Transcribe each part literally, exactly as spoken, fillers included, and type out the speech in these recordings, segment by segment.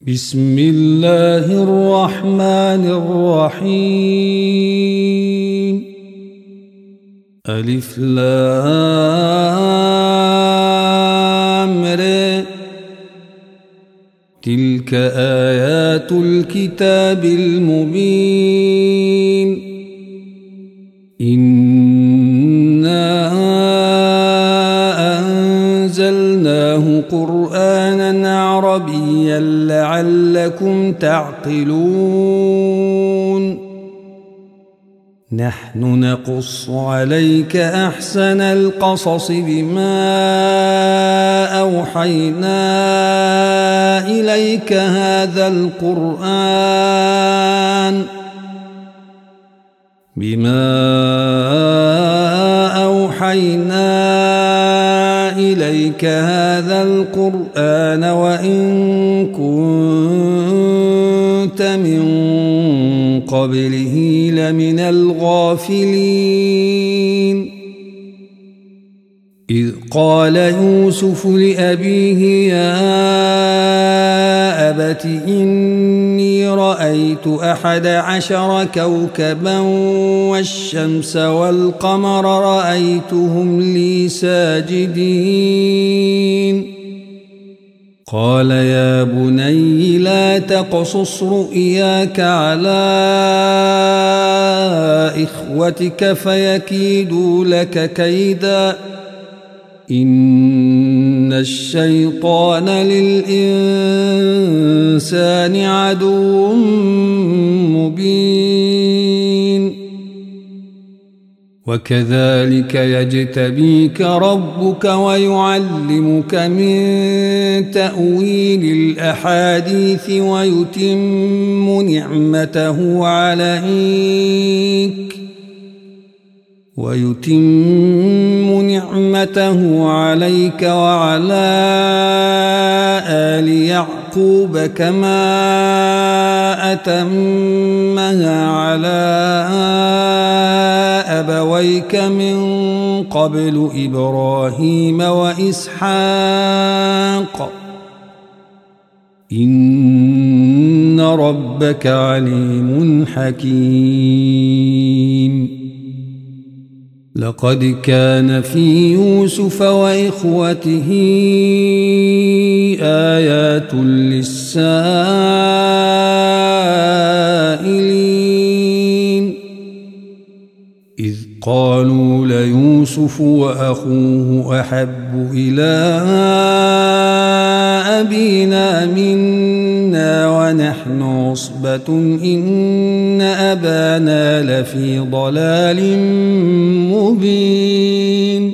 بسم الله الرحمن الرحيم. ألف لام ر. تلك آيات الكتاب المبين. إنا أنزلناه قرآنا عربيا لعلكم تعقلون. نحن نقص عليك أحسن القصص بما أوحينا إليك هذا القرآن بما أوحينا إليك هذا القرآن وإن كنت من قبله لمن الغافلين. إذ قال يوسف لأبيه يا أبت إني رأيت أحد عشر كوكبا والشمس والقمر رأيتهم لي ساجدين. قال يا بني لا تقصص رؤياك على إخوتك فيكيدوا لك كيدا إن الشيطان للإنسان عدو مبين. وكذلك يجتبيك ربك ويعلمك من تأويل الأحاديث ويتم نعمته عليك ويتم نعمته عليك وعلى آل يعقوب كما أتمها على أبويك من قبل إبراهيم وإسحاق إن ربك عليم حكيم. لقد كان في يوسف وإخوته آيات للسائلين إذ قالوا ليوسف وأخوه أحب إلى أبينا منا ونحن عصبة إن أبانا لفي ضلال مبين.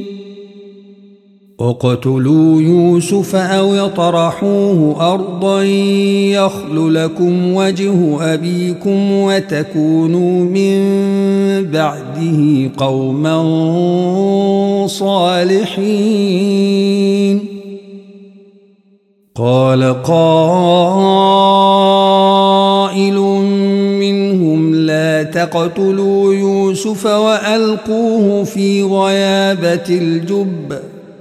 اقتلوا يوسف أو يطرحوه أرضا يخل لكم وجه أبيكم وتكونوا من بعده قوما صالحين. قال قائل منهم لا تقتلوا يوسف وألقوه في غيابة الجب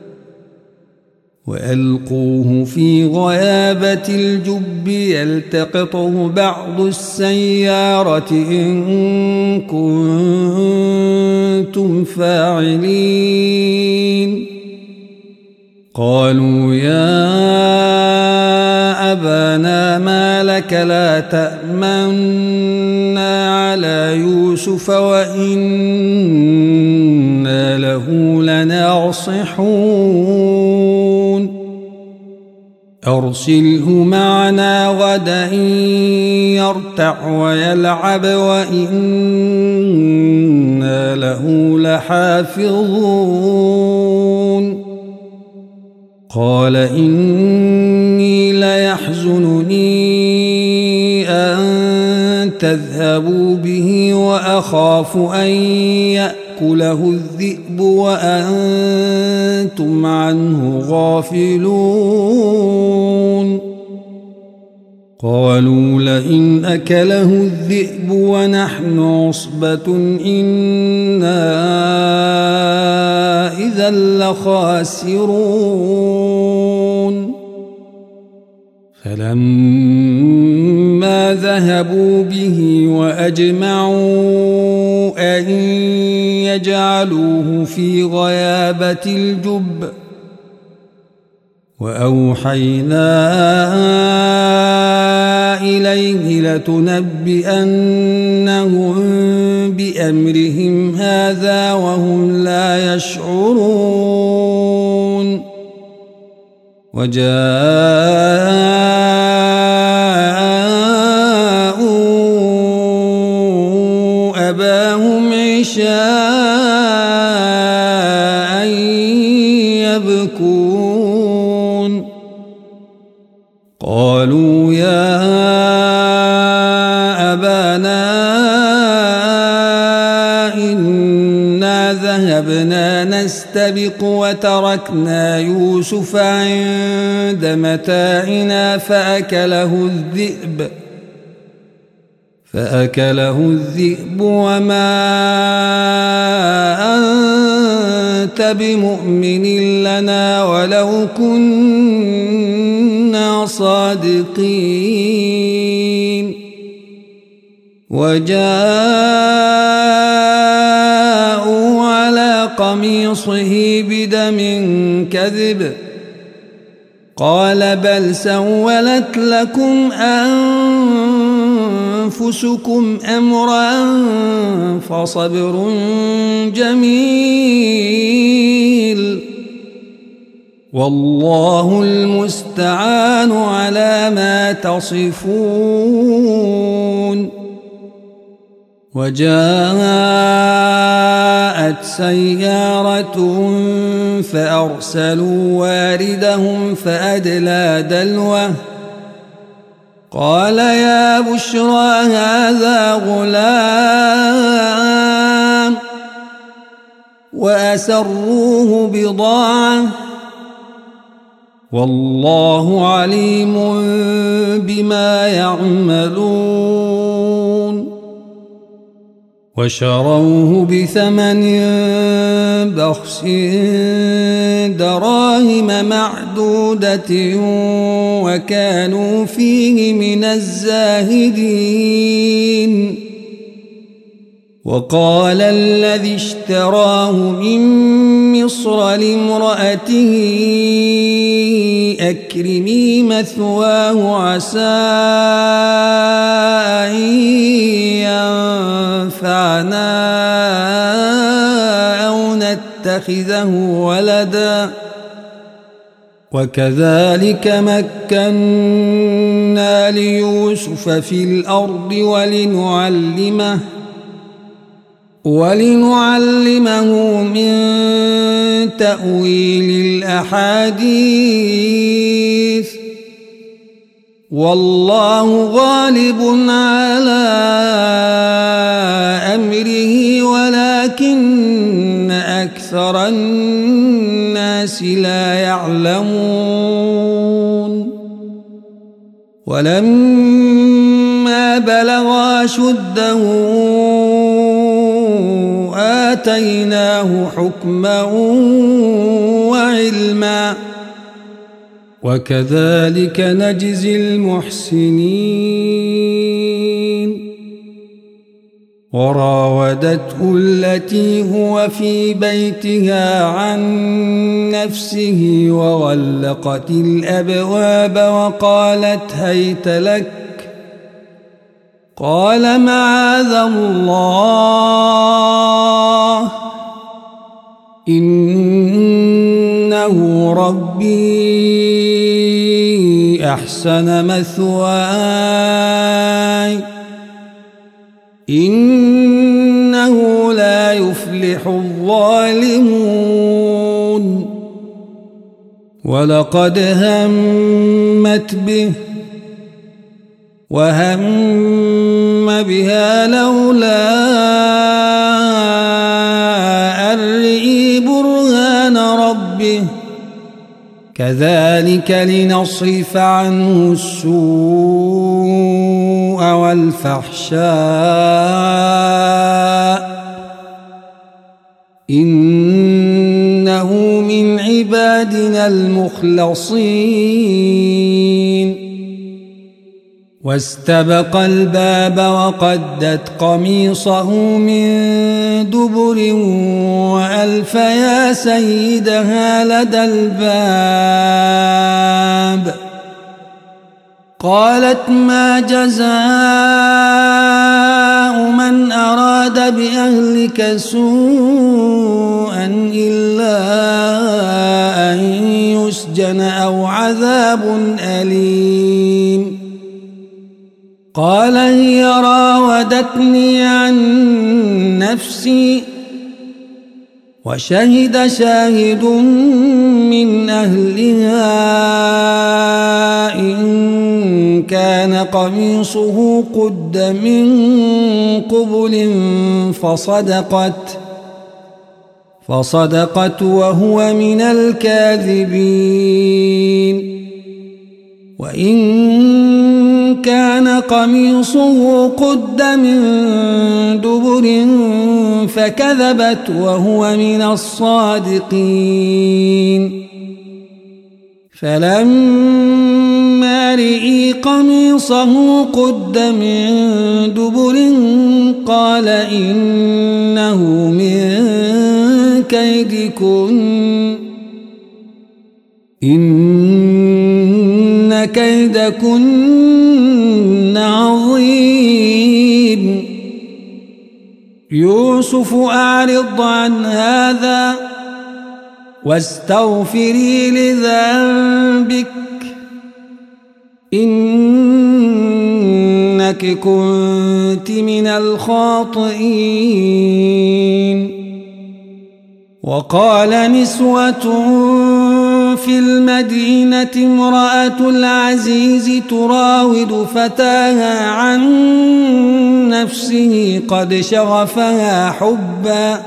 وألقوه في غيابة الجب يلتقطه بعض السيارة إن كنتم فاعلين. قالوا يا أبانا ما لك لا تأمنا على يوسف وإنا له لناصحون أرسله معنا غدا يرتع ويلعب وإنا له لحافظون. قال إني ليحزنني أن تذهبوا به وأخاف أن يأكله الذئب وأنتم عنه غافلون. قالوا لئن أكله الذئب ونحن عصبة إنا إذا لخاسرون. فلما ذهبوا به وأجمعوا أن يجعلوه في غيابة الجب وأوحينا إليه لتنبئنهم بأمرهم هذا وهم لا يشعرون وجاءوا أباهم عشاء يبكون قالوا يا أبانا إنا ذهبنا نستبق وتركنا يوسف عند متاعنا فأكله الذئب فأكله الذئب وما أنت بمؤمن لنا ولو كنا صادقين وجاءوا على قميصه بدم كذب قال بل سولت لكم أنفسكم أمرا فصبر جميل والله المستعان على ما تصفون وجاءت سيارة فأرسلوا واردهم فأدلى دلوه قال يا بشرى هذا غلام وأسروه بضاعة والله عليم بما يعملون وشروه بثمن بخس دراهم معدودة وكانوا فيه من الزاهدين وقال الذي اشتراه من مصر لامرأته أكرمي مثواه عسى أن ينفعنا أو نتخذه ولدا وكذلك مكنا ليوسف في الأرض ولنعلمه ولنعلمه من تأويل الأحاديث والله غالب على أمره ولكن أكثر الناس لا يعلمون ولما بلغ أشده آتيناه حكما وعلما وكذلك نجزي المحسنين وراودته التي هو في بيتها عن نفسه وغلقت الأبواب وقالت هيت لك قال معاذ الله إنه ربي أحسن مثواي إنه لا يفلح الظالمون ولقد همت به وهم بها لولا أن رأى برهان ربه كذلك لنصرف عنه السوء والفحشاء إنه من عبادنا المخلصين واستبق الباب وقدت قميصه من دبر وألف يا سيدها لدى الباب. قالت ما جزاء من أراد بأهلك سوءا إلا أن يسجن أو عذاب أليم. قال هي راودتني عن نفسي وشهد شاهد من أهلها إن كان قميصه قد من قبل فصدقت فصدقت وهو من الكاذبين. وإن كان قميصه قد من دبر فكذبت وهو من الصادقين. فلما رئي قميصه قد من دبر قال إنه من كيدكن إن كيدكن عظيم. يوسف أعرض عن هذا واستغفري لذنبك إنك كنت من الخاطئين. وقال نسوة في المدينة امرأة العزيز تراود فتاها عن نفسه قد شغفها حبا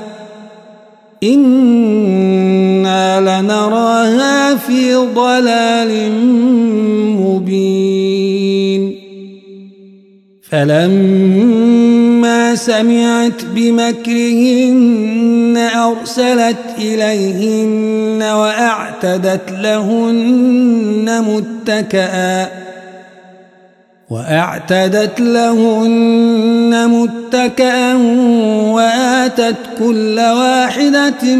إنا لنراها في ضلال مبين. فلما سمعت بمكرهن أرسلت إليهن وأعتدت لهن متكئا وأعتدت لهن متكئا وآتت كل واحدة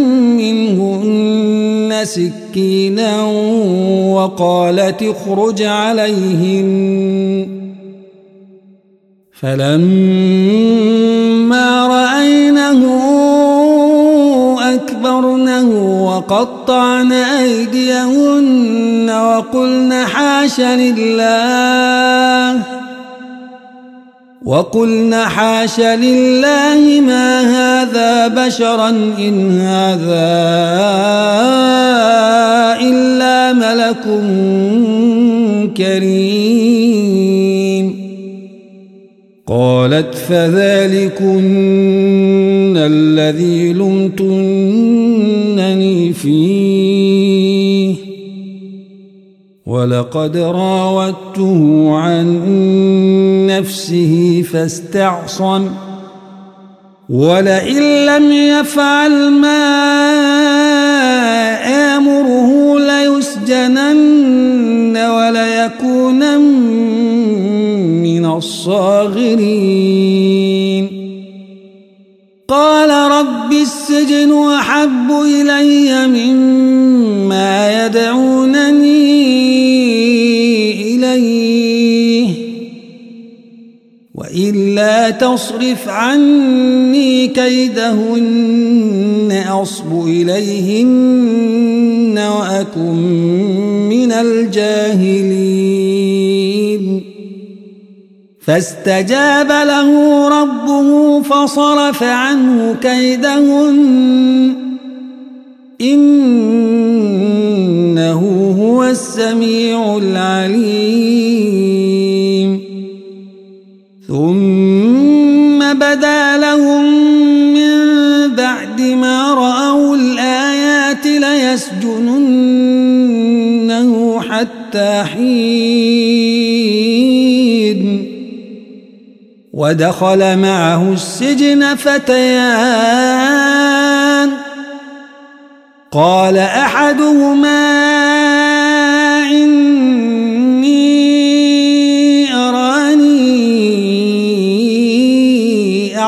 منهن سكينا وقالت اخرج عليهن. فلما رأينه أكبرنه وقطعن أيديهن وقلن حاش لله وقلن حاش لله ما هذا بشرا إن هذا إلا ملك كريم. قالت فذلكن الذي لمتنني فيه ولقد راودته عن نفسه فاستعصم ولئن لم يفعل ما آمره ليسجنن وليكونن من الصاغرين. قال رب السجن أحب إلي مما يدعونني إليه وإلا تصرف عني كيدهن أصب إليهن وأكن من الجاهلين. فاستجاب له ربه فصرف عنه كيدهن إنه هو السميع العليم. ثم بدا لهم من بعد ما رأوا الآيات ليسجننه حتى حين. ودخل معه السجن فتيان قال أحدهما إني أرى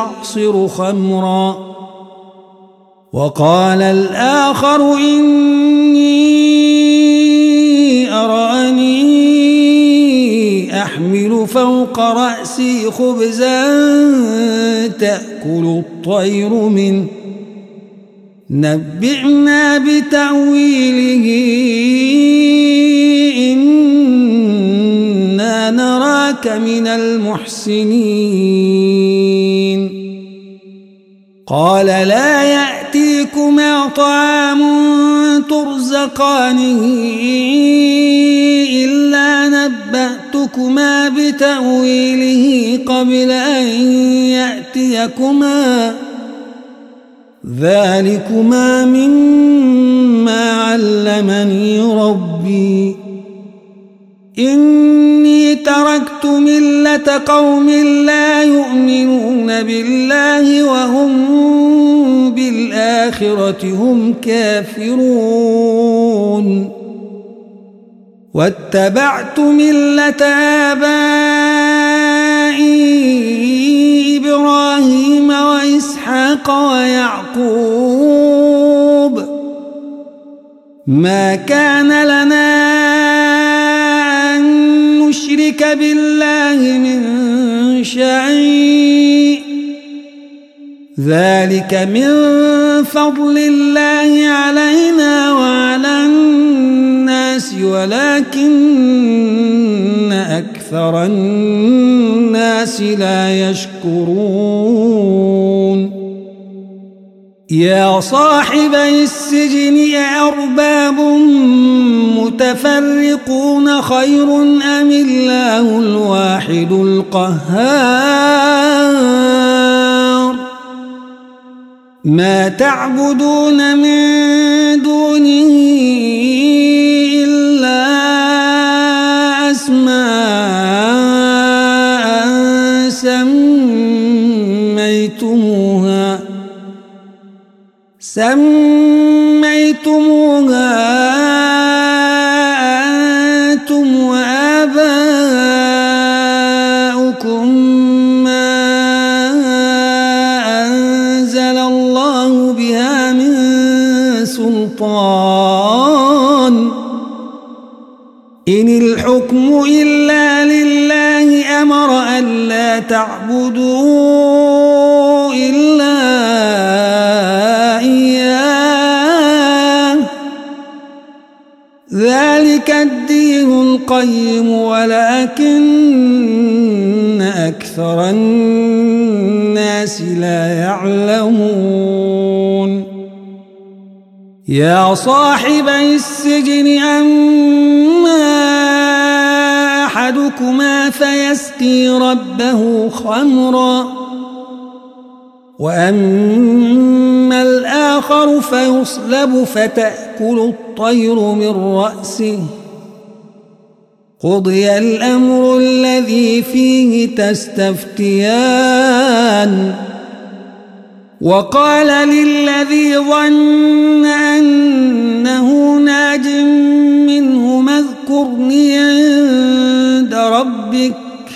يعصر خمرا. وقال الآخر إني أراني أحمل فوق رأسي خبزا تأكل الطير منه نبئنا بتأويله إنا نراك من المحسنين. قال لا يأتيكما طعام ترزقانه إلا نبأتكما بتأويله قبل أن يأتيكما ذلكما مما علمني ربي إني تركت ملة قوم لا يؤمنون بالله وهم بالآخرة هم كافرون واتبعت ملة آبائي إبراهيم وإسحاق ويعقوب ما كان لنا أن نشرك بالله من شيء ذلك من فضل الله علينا وعلى الناس ولكن أكثر الناس لا يشكرون. يا صاحبي السجن أأرباب متفرقون خير أم الله الواحد القهار ما تعبدون من دونه إلا أسماء سميتموها سميتموها أنتم وآباؤكم ما أنزل الله بها من سلطان إن الحكم إلا لله أمر ألا تعبدوا إلا ذلك الدين القيم ولكن أكثر الناس لا يعلمون. يا صاحبي السجن أما أحدكما فيسقي ربه خمرا وأما الآخر فيصلب فتأكل الطير من رأسه قضي الأمر الذي فيه تستفتيان. وقال للذي ظن أنه ناج منهما اذكرني عند ربك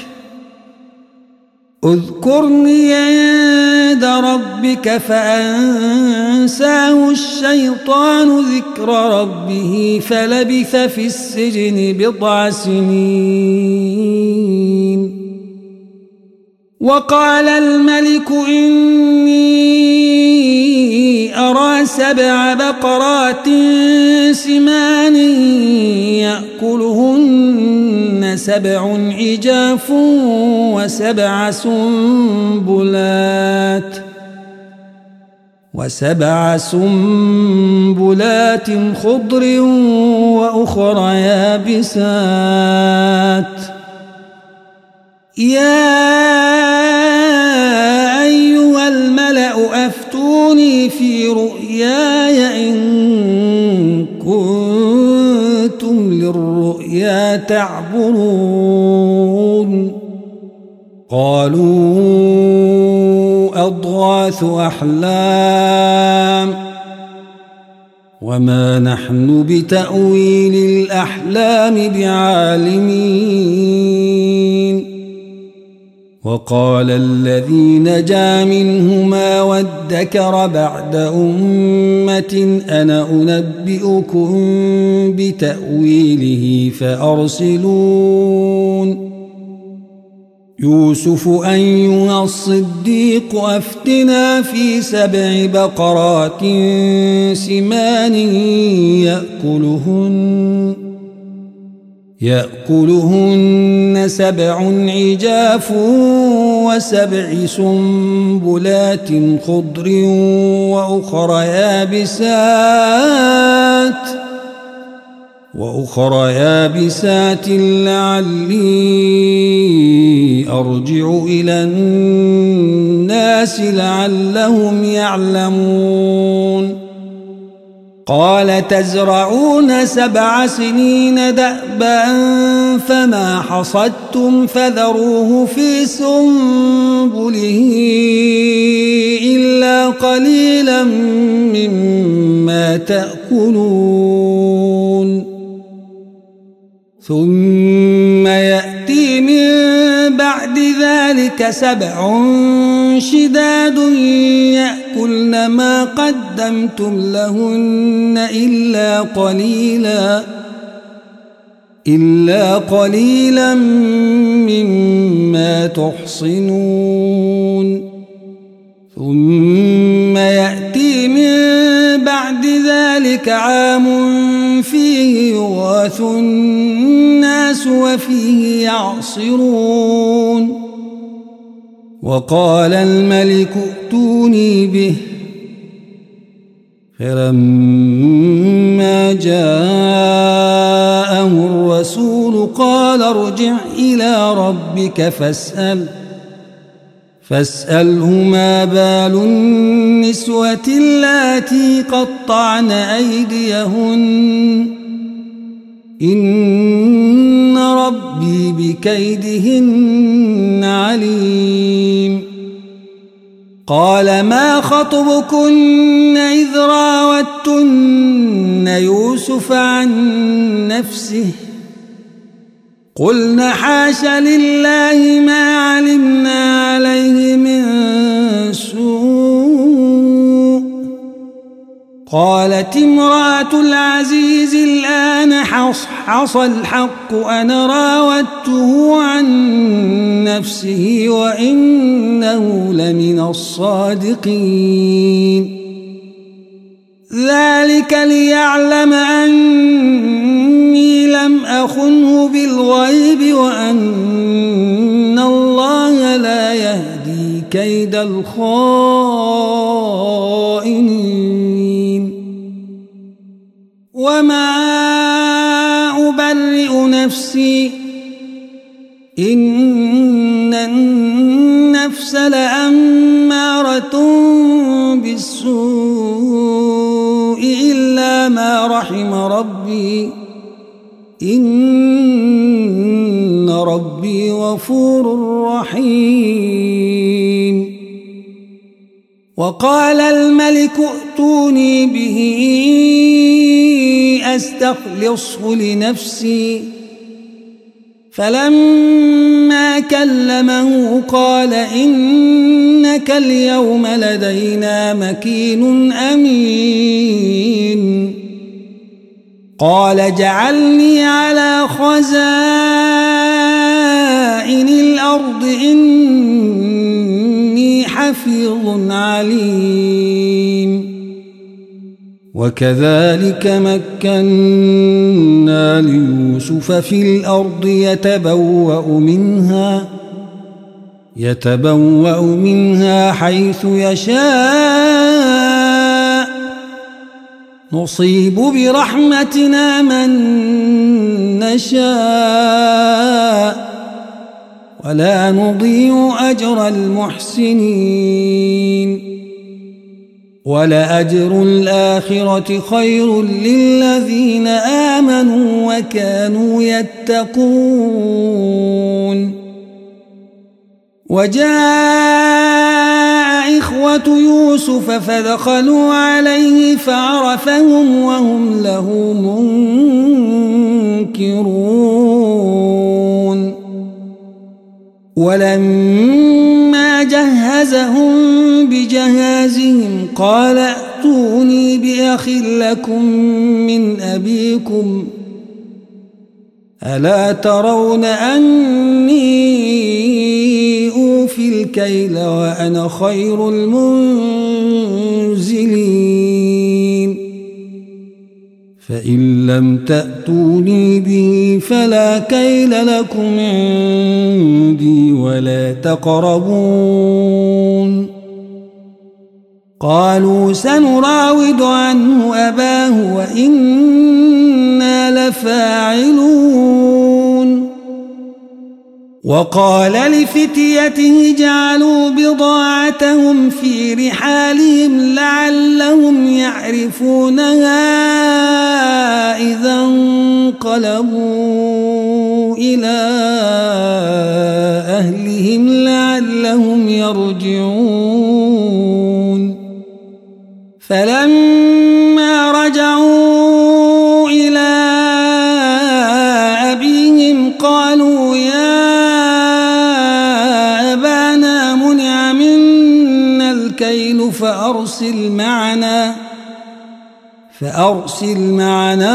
اذكرني عند ربك فأنساه الشيطان ذكر ربه فلبث في السجن بضع سنين. وقال الملك إني أرى سبع بقرات سمان يأكلهن سبع عجاف وسبع سنبلات وسبع سنبلات خضر وأخرى يابسات. يا أيها الملأ أفتوني في رؤياي إن كنتم للرؤيا تعبرون. قالوا أضغاث أحلام وما نحن بتأويل الأحلام بعالمين. وقال الذي نجا منهما وادكر بعد أمة أنا أنبئكم بتأويله فأرسلون يوسف أيها الصديق أفتنا في سبع بقرات سمان يأكلهن يأكلهن سبع عجاف وسبع سنبلات خضر وأخر يابسات وأخر يابسات لعلي أرجع إلى الناس لعلهم يعلمون قال تزرعون سبع سنين دأبا فما حصدتم فذروه في سنبله إلا قليلا مما تأكلون ثم يأتي من بعد ذلك سبع شداد يأكلن ما قدمتم لهن إلا قليلا إلا قليلا مما تحصنون ثم يأتي من بعد ذلك عام فيه يغاث الناس وفيه يعصرون وقال الملك ائتوني به فلما جاءه الرسول قال ارجع إلى ربك فاسأل فاسأله ما بال النسوة اللاتي قطعن أيديهن إن ربي بكيدهن عليم قال ما خطبكن إذ راوتن يوسف عن نفسه قلن حاش لله ما علمنا عليه من سوء قالت امرأة العزيز الآن حصحص الحق أنا راودته عن نفسه وإنه لمن الصادقين ذلك ليعلم أني لم أخنه بالغيب وأن الله لا يهدي كيد الخائنين وما أبرئ نفسي إن النفس لأمارة بالسوء إلا ما رحم ربي إن ربي غفور رحيم وقال الملك ائتوني به أستخلصه لنفسي فلما كلمه قال إنك اليوم لدينا مكين أمين قال جعلني على خزائن الأرض إني حفيظ عليم وكذلك مكنا ليوسف في الأرض يتبوأ منها يتبوأ منها حيث يشاء نصيب برحمتنا من نشاء ولا نضيع أجر المحسنين ولأجر الآخرة خير للذين آمنوا وكانوا يتقون وجاء إخوة يوسف فدخلوا عليه فعرفهم وهم له منكرون ولما جهزهم بجهازهم قال ائتوني بأخ لكم من أبيكم ألا ترون أني أوفي الكيل وأنا خير المنزلين فإن لم تأتوني به فلا كيل لكم عندي ولا تقربون قالوا سنراود عنه أباه وإنا لفاعلون وقال لفتيته جعلوا بضاعتهم في رحالهم لعلهم يعرفونها إذا انقلبوا إلى أهلهم لعلهم يرجعون فلما رجعوا إلى أبيهم قالوا يا أبانا منع منا الكيل فأرسل معنا فأرسل معنا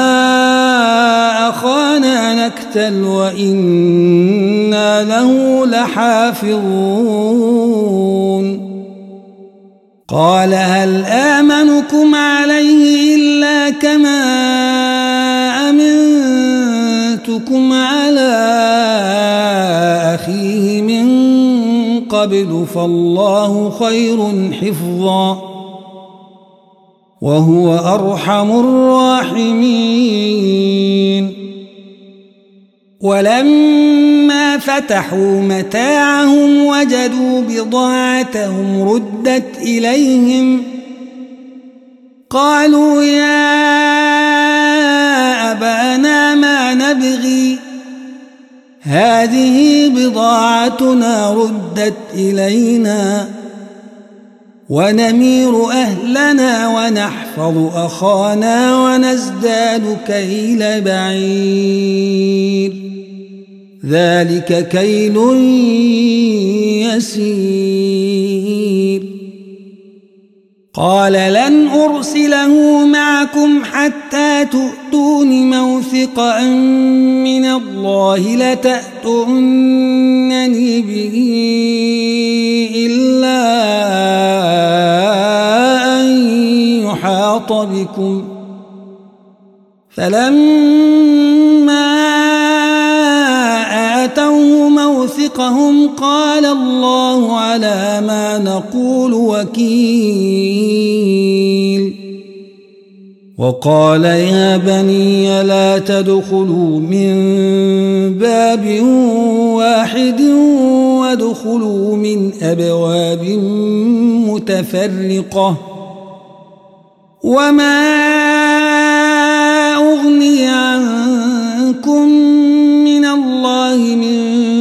أخانا نكتل وإنا له لحافظون قال هل آمنكم عليه إلا كما أمنتكم على أخيه من قبل فالله خير حفظا وهو أرحم الراحمين ولما فتحوا متاعهم وجدوا بضاعتهم ردت إليهم قالوا يا أبانا ما نبغي هذه بضاعتنا ردت إلينا ونمير أهلنا ونحفظ أخانا ونزداد كيل بعير ذلك كيل يسير قال لن أرسله معكم حتى تؤتون موثقا من الله لتأتونني به إلا أن يحاط بكم فلما آتوه موثقهم قال الله على ما نقول وكيل وقال يا بني لا تدخلوا من باب واحد وادخلوا من أبواب متفرقة وما أغني عنكم من الله من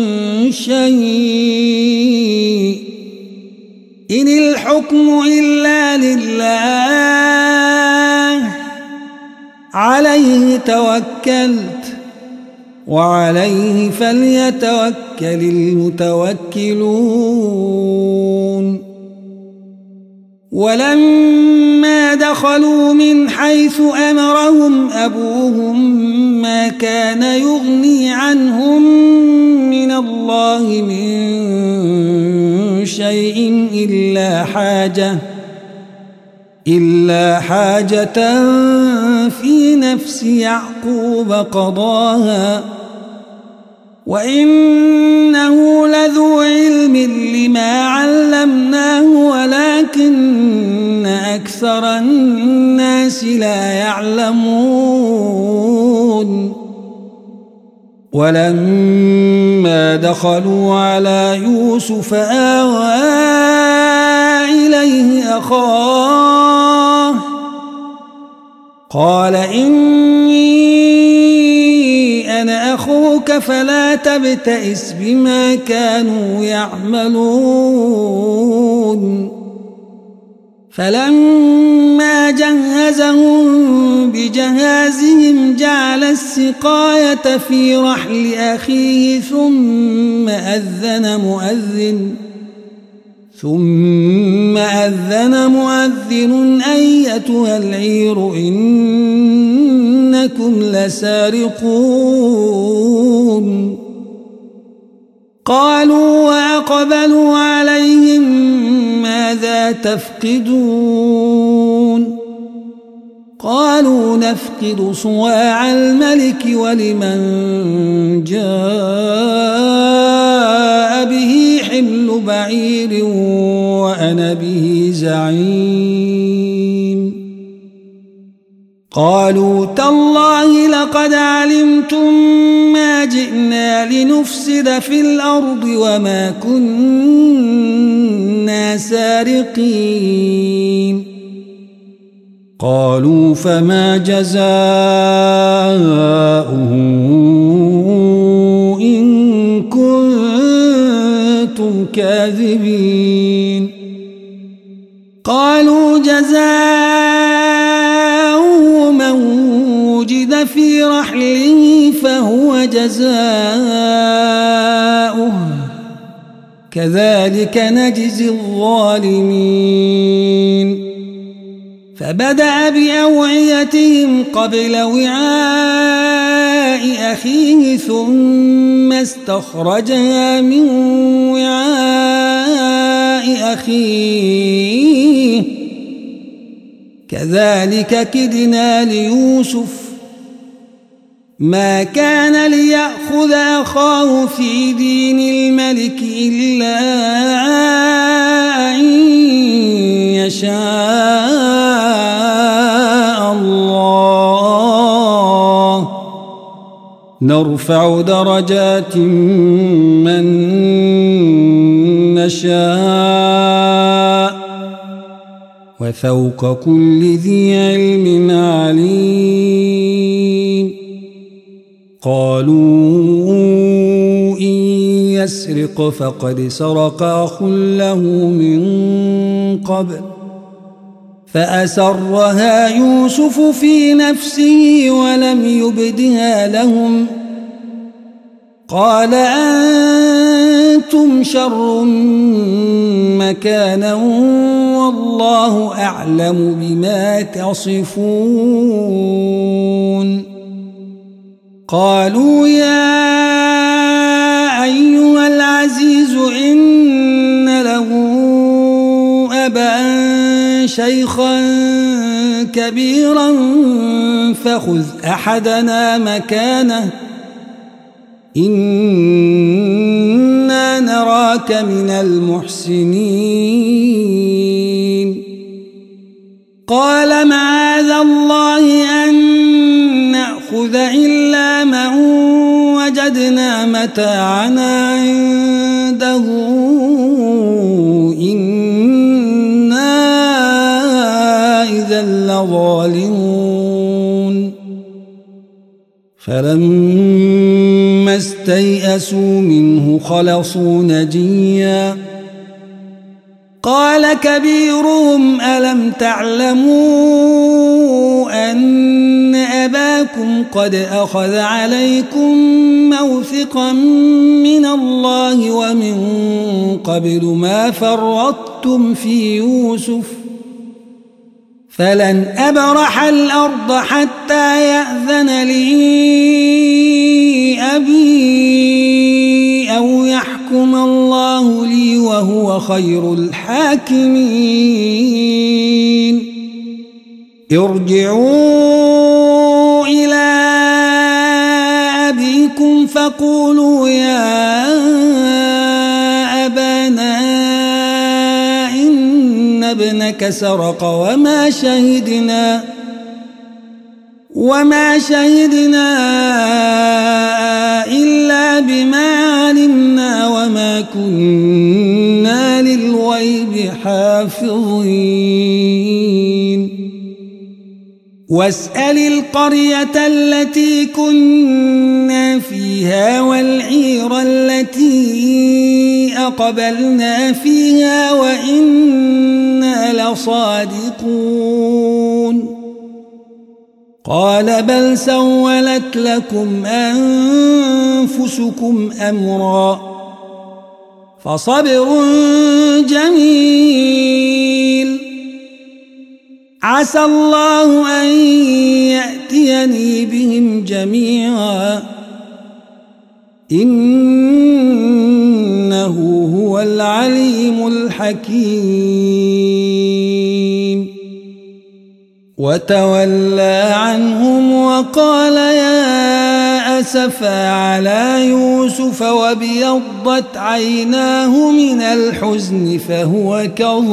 شيء إن الحكم إلا لله عليه توكلت وعليه فليتوكل المتوكلون ولما دخلوا من حيث أمرهم أبوهم ما كان يغني عنهم من الله من شيء إلا حاجة إلا حاجة في نفس يعقوب قضاها وإنه لذو علم لما علمناه ولكن أكثر الناس لا يعلمون ولما دخلوا على يوسف آوى إليه أخاه قال إني أنا أخوك فلا تبتئس بما كانوا يعملون فلما جهزهم بجهازهم جعل السقاية في رحل أخيه ثم أذن مؤذن ثم أذن مؤذن أيتها العير إنكم لسارقون قالوا وأقبلوا عليهم ماذا تفقدون قالوا نفقد صواع الملك ولمن جاء به حمل بعير وأنا به زعيم قالوا تالله لقد علمتم ما جئنا لنفسد في الأرض وما كنا سارقين قالوا فما جزاؤه إن كنتم كاذبين قالوا جزاؤه من وجد في رحله فهو جزاؤه كذلك نجزي الظالمين فبدأ بأوعيتهم قبل وعاء أخيه ثم استخرجها من وعاء أخيه كذلك كدنا ليوسف ما كان ليأخذ أخاه في دين الملك إلا أن يشاء الله نرفع درجات من نشاء وفوق كل ذي علم عليم قالوا إن يسرق فقد سرق أخ له من قبل فأسرها يوسف في نفسه ولم يبدها لهم قال أنتم شر مكانا والله أعلم بما تصفون قالوا يا أيها العزيز إن له أبا شيخا كبيرا فخذ أحدنا مكانه إنا نراك من المحسنين قال معاذ الله أن نأخذ إلا من وجدنا متاعنا عنده إنا إذا لظالمون فلما استيئسوا منه خلصوا نجيا قال كبيرهم ألم تعلموا أن أباكم قد أخذ عليكم موثقا من الله ومن قبل ما فرطتم في يوسف فلن أبرح الأرض حتى يأذن لي أبي أو يحكم الله لي وهو خير الحاكمين ارجعوا إلى أبيكم فقولوا يا أبانا إن ابنك سرق وما شهدنا وما شهدنا إلا بما علمنا وما كنا للغيب حافظين واسأل القرية التي كنا فيها والعير التي أقبلنا فيها وإنا لصادقون قال بل سولت لكم أنفسكم أمرا فصبر جميل عسى الله أن يأتيني بهم جميعا إنه هو العليم الحكيم وتولى عنهم وقال يا أسفا على يوسف وابيضت عيناه من الحزن فهو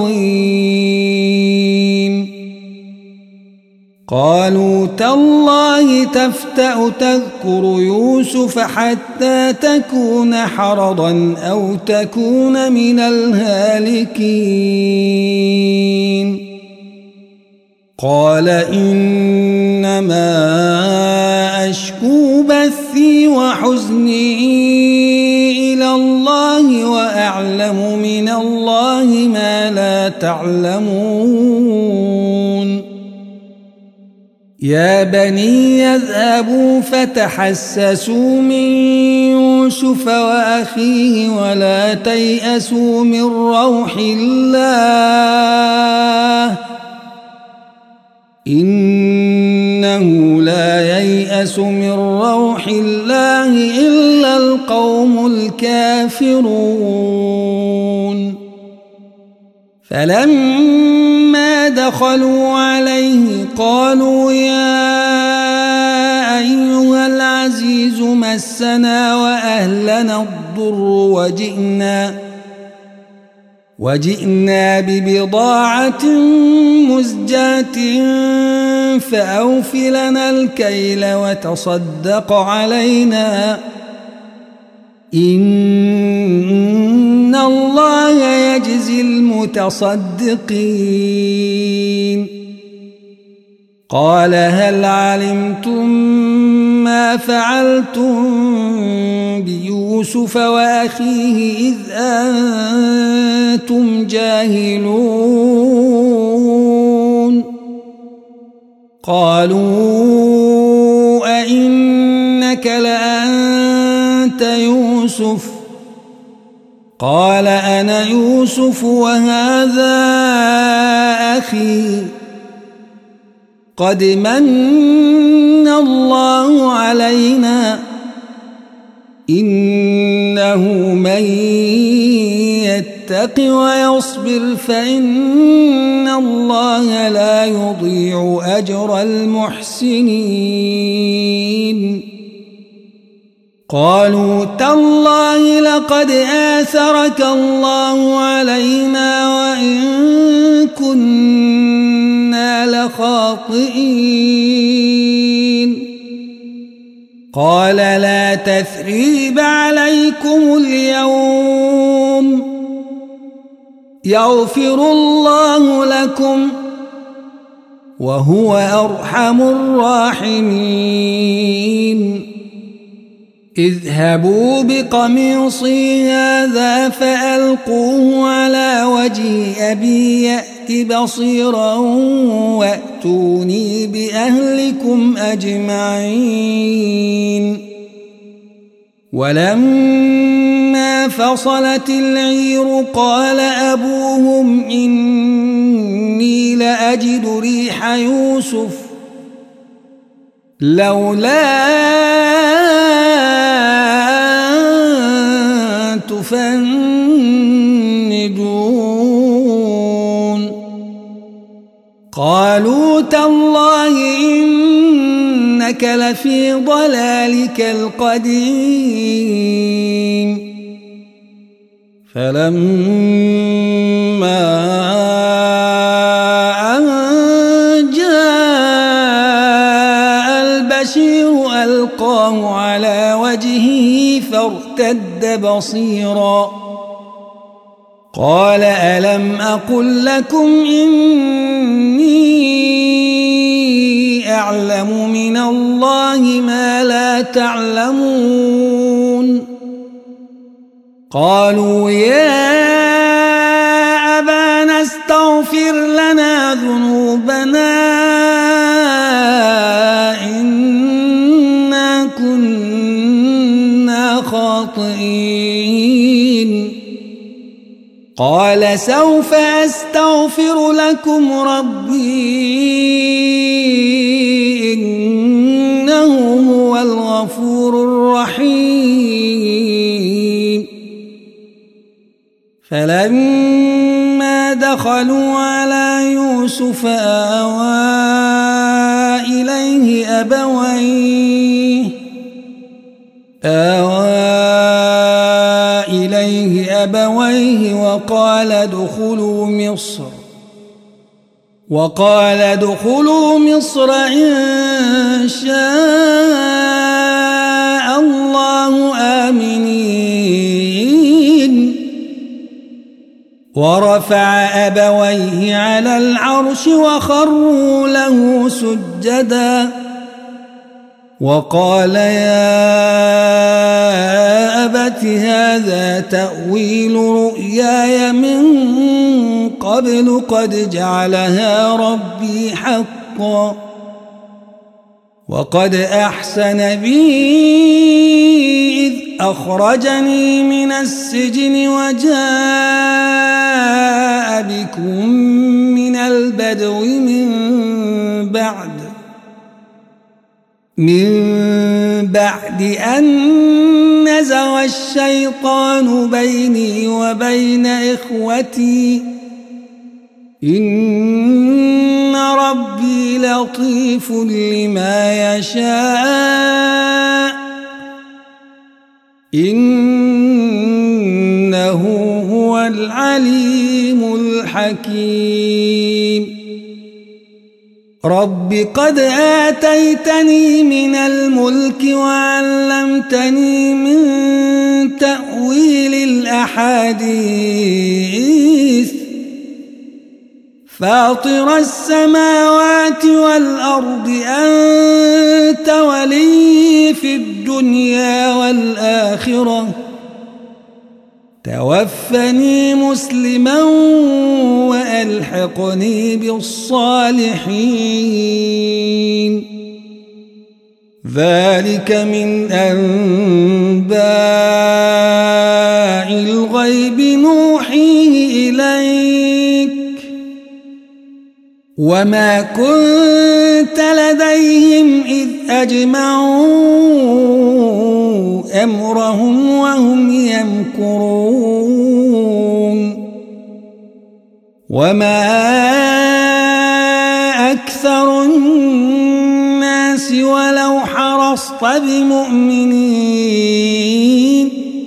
كظيم قالوا تالله تفتأ تذكر يوسف حتى تكون حرضا أو تكون من الهالكين قال إنما أشكو بثي وحزني إلى الله وأعلم من الله ما لا تعلمون يا بني يذهبوا فتحسسوا من يوسف وأخيه ولا تيأسوا من روح الله إنه لا ييأس من روح الله إلا القوم الكافرون فلما دخلوا عليه قالوا يا أيها العزيز مسنا وأهلنا الضر وجئنا وجئنا ببضاعة مزجاة فأوف لنا الكيل وتصدق علينا إن الله يجزي المتصدقين قال هل علمتم ما فعلتم بيوسف وأخيه إذ أنتم جاهلون قالوا أئنك لأنت يوسف قال أنا يوسف وهذا أخي قد من الله علينا إنه من يتق ويصبر فإن الله لا يضيع أجر المحسنين قالوا تالله لقد آثرك الله علينا وإن كنا لخاطئين قال لا تثريب عليكم اليوم يغفر الله لكم وهو أرحم الراحمين اذهبوا بقميصي هذا فألقوه على وجه أبي يأت بصيرا وأتوني بأهلكم أجمعين ولما فصلت العير قال أبوهم إني لأجد ريح يوسف لولا تفندون قالوا تالله إنك لفي ضلالك القديم فلما أن جاء البشير ألقاه على وجهه فارتد بصيرا قال ألم أقل لكم إني أعلم من الله ما لا تعلمون قالوا يا أبانا استغفر لنا ذنوبنا إنا كنا خاطئين قال سوف أستغفر لكم ربي إنه هو الغفور الرحيم فلما دخلوا على يوسف آوى إليه أبويه آوى إليه أبويه وقال ادخلوا مصر وقال ادخلوا مصر إن شاء الله آمنين ورفع أبويه على العرش وخروا له سجدا وقال يا أبت هذا تأويل رؤياي من قبل قد جعلها ربي حقا وقد أحسن بي إذ أخرجني من السجن وجاء بكم من البدو من بعد من بعد أن نزغ الشيطان بيني وبين إخوتي إن ربي لطيف لما يشاء إنه هو العليم الحكيم رب قد آتيتني من الملك وعلمتني من تأويل الأحاديث فاطر السماوات والأرض أنت ولي في الدنيا والآخرة توفني مسلما وألحقني بالصالحين ذلك من أنباء الغيب نوحيه إليك وما كنت لديهم إذ أجمعوا أمرهم وهم يمكرون وما أكثر الناس ولو حرصت بمؤمنين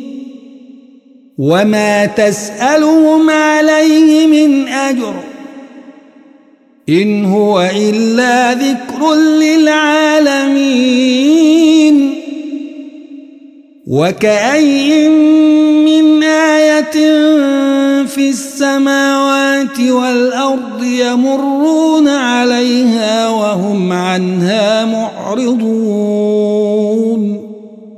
وما تسألهم عليه من أجر إن هو إلا ذكر للعالمين وكأي من آية في السماوات والأرض يمرون عليها وهم عنها معرضون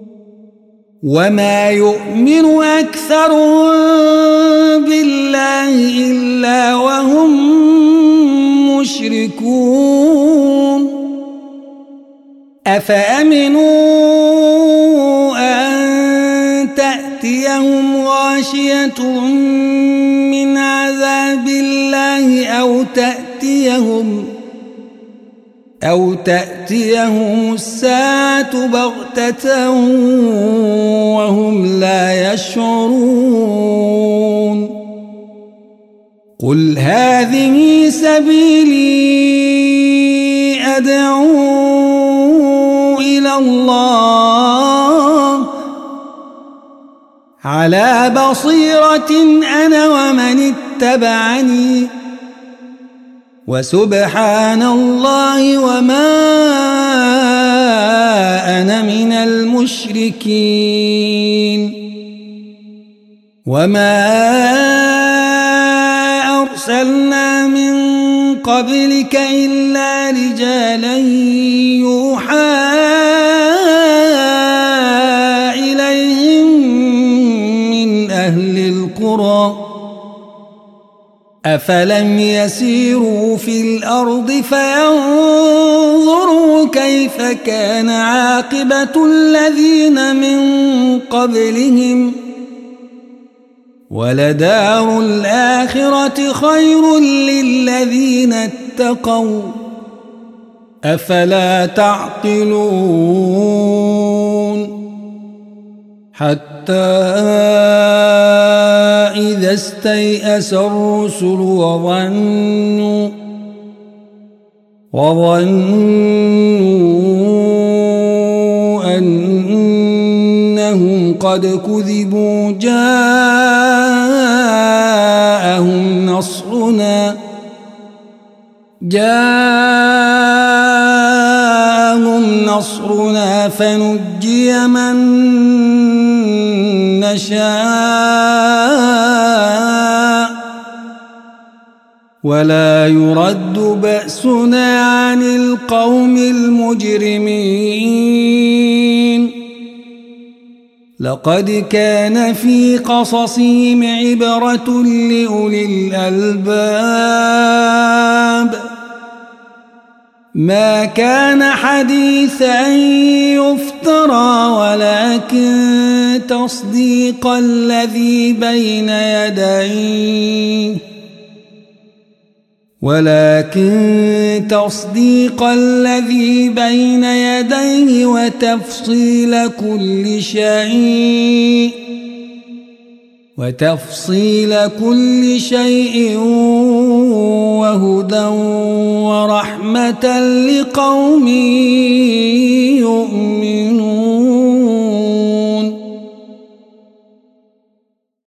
وما يؤمن أكثرهم بالله إلا وهم مشركون أفأمنوا أن تأتيهم غاشية من عذاب الله أو تأتيهم أو تأتيهم الساعة بغتة وهم لا يشعرون قل هذه سبيلي أدعو إلى الله على بصيرة أنا ومن اتبعني وسبحان الله وما أنا من المشركين وما أرسلنا من قبلك إلا رجالا يوحى إليهم من أهل القرى أفلم يسيروا في الأرض فينظروا كيف كان عاقبة الذين من قبلهم ولدار الآخرة خير للذين اتقوا أفلا تعقلون حتى إذا استيأس الرسل وظنوا وظنوا أنهم قد كذبوا جاءهم نصرنا جاءهم نصرنا فنجي من نشاء ولا يرد بأسنا عن القوم المجرمين لقد كان في قصصهم عبرة لأولي الألباب ما كان حديثا يفترى ولكن تصديق الذي بين يديه ولكن تصديق الذي بين يديه وتفصيل كل شيء وتفصيل كل شيء وهدى ورحمة لقوم يؤمنون.